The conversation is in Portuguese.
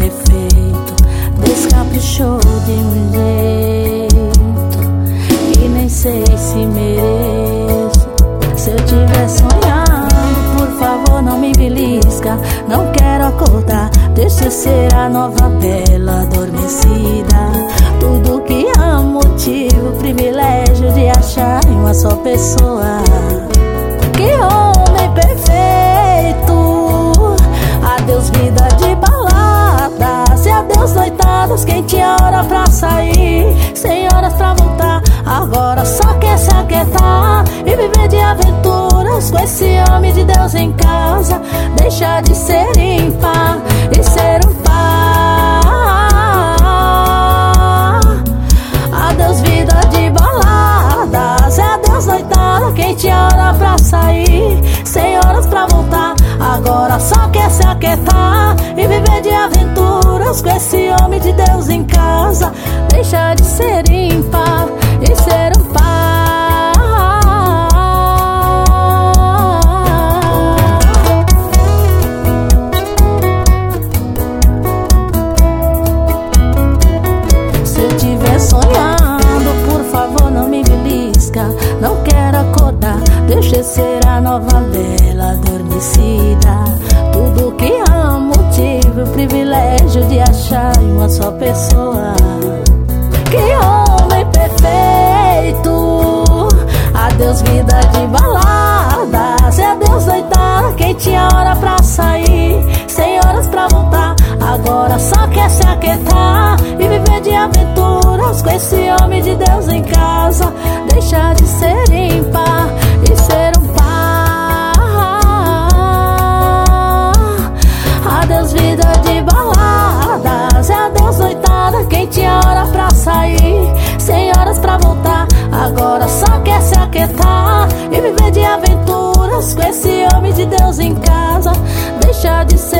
perfeito, descaprichou de um jeito que nem sei se mereço. Se eu tiver sonhando, por favor não me belisca. Não quero acordar, deixa eu ser a nova bela adormecida. Tudo que amo tive o privilégio de achar em uma só pessoa. Que homem perfeito! Adeus vida de baladas e adeus noitadas. Quem tinha hora pra sair, sem horas pra voltar, agora só quer se aquietar e viver de aventuras com esse homem de Deus em casa. Deixa de ser ímpar e ser um par. Adeus vida de baladas e adeus noitada. Quem tinha hora pra sair, sem horas pra voltar, agora só quer se aquietar e viver de aventuras com esse homem de Deus em casa. Deixa de ser ímpar e ser um par. Se eu estiver sonhando, por favor não me belisca. Não quero acordar, deixa eu ser a nova bela adormecida. Tudo que amo tive o privilégio de achar em uma só pessoa. Que homem perfeito! Adeus vida de baladas e adeus noitada. Quem tinha hora pra sair, sem horas pra voltar, agora só quer se aquietar e viver de aventuras com esse homem de Deus em casa. Deixa de ser ímpar e ser um par. Adeus vida de baladas e adeus noitada. Quem tinha hora pra sair, sem horas pra voltar, agora só quer se aquietar e viver de aventuras com esse homem de Deus em casa. Deixa de ser